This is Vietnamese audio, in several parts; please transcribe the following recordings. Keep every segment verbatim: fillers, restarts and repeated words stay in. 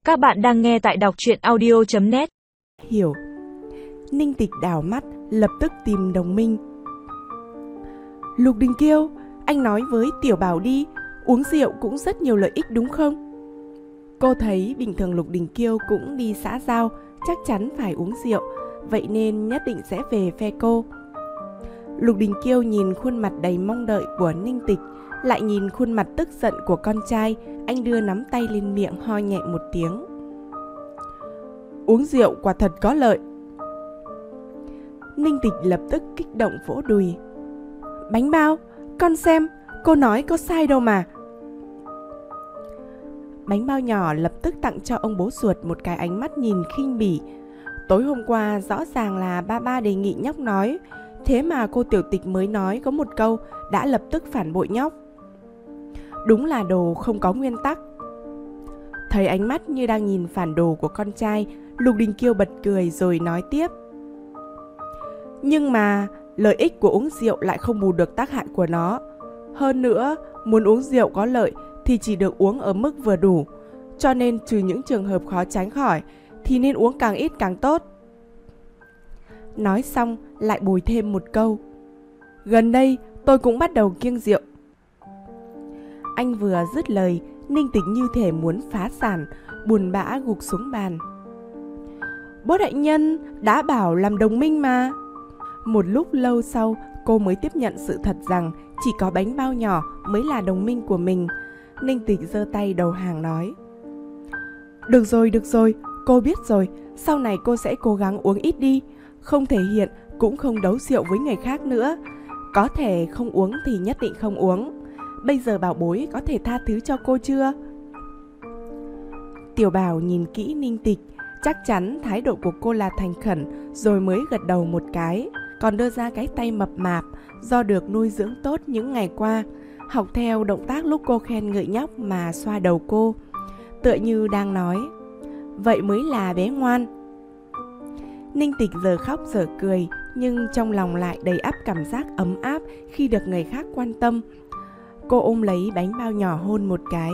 Các bạn đang nghe tại đọc truyện audio chấm net. Hiểu. Ninh Tịch đảo mắt, lập tức tìm đồng minh. Lục Đình Kiêu, anh nói với Tiểu Bảo đi, uống rượu cũng rất nhiều lợi ích đúng không? Cô thấy bình thường Lục Đình Kiêu cũng đi xã giao, chắc chắn phải uống rượu, vậy nên nhất định sẽ về phe cô. Lục Đình Kiêu nhìn khuôn mặt đầy mong đợi của Ninh Tịch, lại nhìn khuôn mặt tức giận của con trai, anh đưa nắm tay lên miệng ho nhẹ một tiếng. Uống rượu quả thật có lợi. Ninh Tịch lập tức kích động vỗ đùi. Bánh bao, con xem, cô nói có sai đâu mà. Bánh bao nhỏ lập tức tặng cho ông bố ruột một cái ánh mắt nhìn khinh bỉ. Tối hôm qua rõ ràng là ba ba đề nghị nhóc nói, thế mà cô tiểu tịch mới nói có một câu đã lập tức phản bội nhóc. Đúng là đồ không có nguyên tắc. Thấy ánh mắt như đang nhìn phản đồ của con trai, Lục Đình Kiêu bật cười rồi nói tiếp. Nhưng mà lợi ích của uống rượu lại không bù được tác hại của nó. Hơn nữa, muốn uống rượu có lợi thì chỉ được uống ở mức vừa đủ. Cho nên trừ những trường hợp khó tránh khỏi thì nên uống càng ít càng tốt. Nói xong lại bồi thêm một câu. Gần đây tôi cũng bắt đầu kiêng rượu. Anh vừa dứt lời, Ninh Tịch như thể muốn phá sản, buồn bã gục xuống bàn. Bố đại nhân đã bảo làm đồng minh mà. Một lúc lâu sau, cô mới tiếp nhận sự thật rằng chỉ có bánh bao nhỏ mới là đồng minh của mình. Ninh Tịch giơ tay đầu hàng nói. Được rồi, được rồi, cô biết rồi, sau này cô sẽ cố gắng uống ít đi. Không thể hiện, cũng không đấu rượu với người khác nữa. Có thể không uống thì nhất định không uống. Bây giờ bảo bối có thể tha thứ cho cô chưa? Tiểu Bảo nhìn kỹ Ninh Tịch, chắc chắn thái độ của cô là thành khẩn, rồi mới gật đầu một cái, còn đưa ra cái tay mập mạp do được nuôi dưỡng tốt những ngày qua, học theo động tác lúc cô khen ngợi nhóc mà xoa đầu cô, tựa như đang nói, vậy mới là bé ngoan. Ninh Tịch giờ khóc giờ cười, nhưng trong lòng lại đầy ắp cảm giác ấm áp khi được người khác quan tâm. Cô ôm lấy bánh bao nhỏ hôn một cái.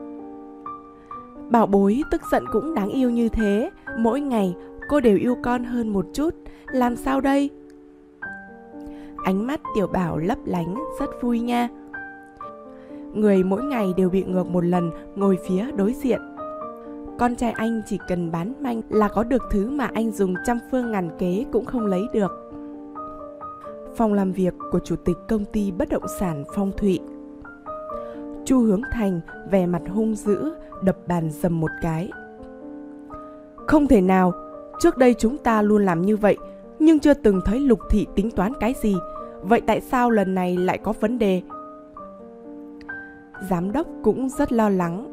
Bảo bối tức giận cũng đáng yêu như thế. Mỗi ngày cô đều yêu con hơn một chút. Làm sao đây? Ánh mắt Tiểu Bảo lấp lánh rất vui nha. Người mỗi ngày đều bị ngược một lần, ngồi phía đối diện. Con trai anh chỉ cần bán manh là có được thứ mà anh dùng trăm phương ngàn kế cũng không lấy được. Phòng làm việc của chủ tịch công ty bất động sản Phong Thụy. Chu Hướng Thành vẻ mặt hung dữ, đập bàn dầm một cái. Không thể nào, trước đây chúng ta luôn làm như vậy, nhưng chưa từng thấy Lục Thị tính toán cái gì. Vậy tại sao lần này lại có vấn đề? Giám đốc cũng rất lo lắng.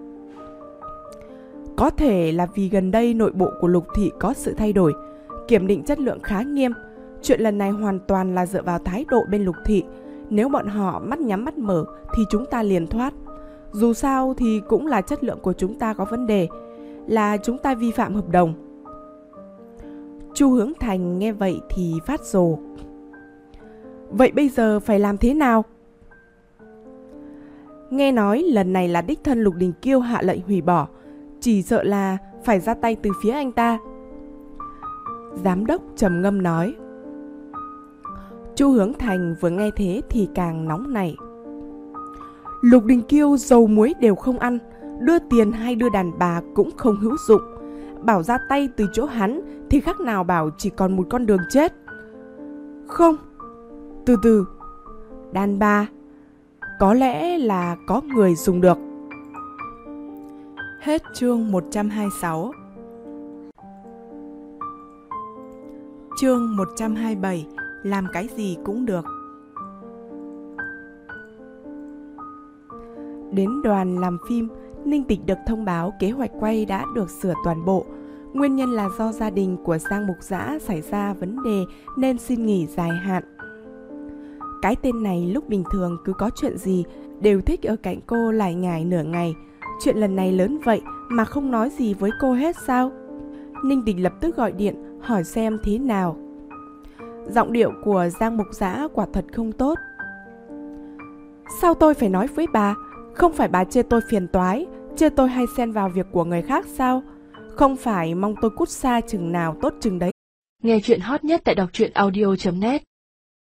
Có thể là vì gần đây nội bộ của Lục Thị có sự thay đổi, kiểm định chất lượng khá nghiêm. Chuyện lần này hoàn toàn là dựa vào thái độ bên Lục Thị. Nếu bọn họ mắt nhắm mắt mở thì chúng ta liền thoát. Dù sao thì cũng là chất lượng của chúng ta có vấn đề, là chúng ta vi phạm hợp đồng. Chu Hướng Thành nghe vậy thì phát rồ. Vậy bây giờ phải làm thế nào? Nghe nói lần này là đích thân Lục Đình Kiêu hạ lệnh hủy bỏ, chỉ sợ là phải ra tay từ phía anh ta. Giám đốc trầm ngâm nói. Chu Hướng Thành vừa nghe thế thì càng nóng nảy. Lục Đình Kiêu dầu muối đều không ăn, đưa tiền hay đưa đàn bà cũng không hữu dụng. Bảo ra tay từ chỗ hắn thì khác nào bảo chỉ còn một con đường chết. Không, từ từ, đàn bà, có lẽ là có người dùng được. Hết chương một trăm hai mươi sáu. Chương một trăm hai mươi bảy. Làm cái gì cũng được. Đến đoàn làm phim, Ninh Tịch được thông báo kế hoạch quay đã được sửa toàn bộ. Nguyên nhân là do gia đình của Giang Mục Dã xảy ra vấn đề nên xin nghỉ dài hạn. Cái tên này lúc bình thường cứ có chuyện gì đều thích ở cạnh cô lải nhải nửa ngày. Chuyện lần này lớn vậy mà không nói gì với cô hết sao? Ninh Tịch lập tức gọi điện hỏi xem thế nào. Giọng điệu của Giang Mục Dã quả thật không tốt. Sao tôi phải nói với bà? Không phải bà chê tôi phiền toái, chê tôi hay xen vào việc của người khác sao? Không phải mong tôi cút xa chừng nào tốt chừng đấy. Nghe chuyện hot nhất tại đọc truyện audio chấm net.